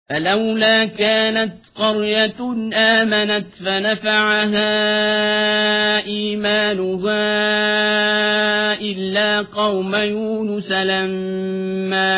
فلولا كانت قرية آمنت فنفعها إيمانها إلا قوم يونس لما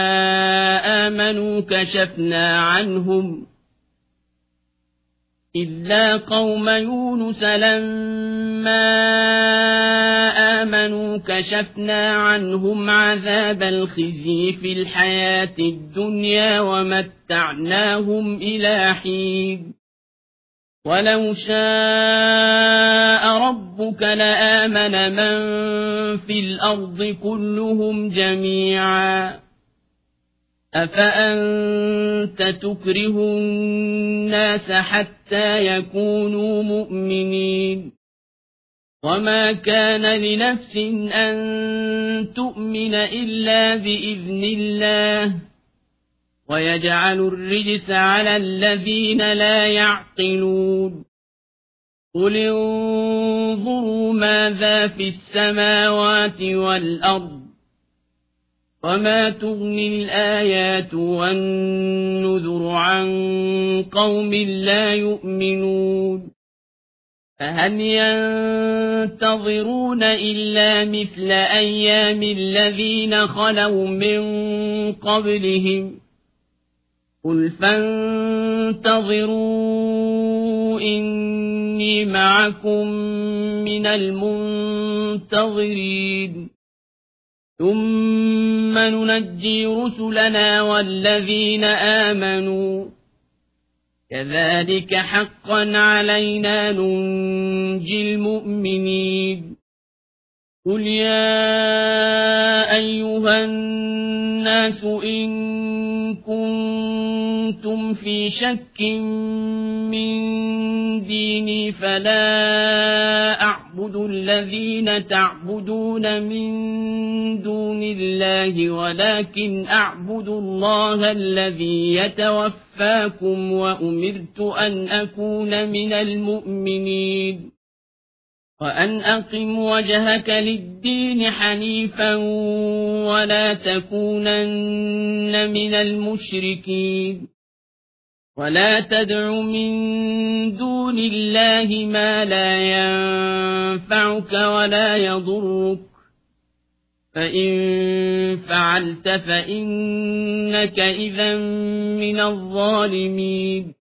آمنوا كشفنا عنهم عذاب الخزي في الحياة الدنيا ومتعناهم إلى حين ولو شاء ربك لآمن من في الأرض كلهم جميعا أفأنت تكره الناس حتى يكونوا مؤمنين وما كان لنفس أن تؤمن إلا بإذن الله ويجعل الرجس على الذين لا يعقلون قل انظروا ماذا في السماوات والأرض وما تغني الآيات والنذر عن قوم لا يؤمنون فهل ينتظرون إلا مثل أيام الذين خلوا من قبلهم قل فانتظروا إني معكم من المنتظرين ثم ننجي رسلنا والذين آمنوا كذلك حقا علينا ننجي المؤمنين قل يا أيها الناس إن كنتم في شك من ديني فلا أعبد الذين تعبدون من دون الله ولكن أعبد الله الذي يتوفاكم وأمرت أن أكون من المؤمنين وأن أقم وجهك للدين حنيفا ولا تكونن من المشركين ولا تدع من دون الله ما لا ينفعك ولا يضرك فإن فعلت فإنك إذا من الظالمين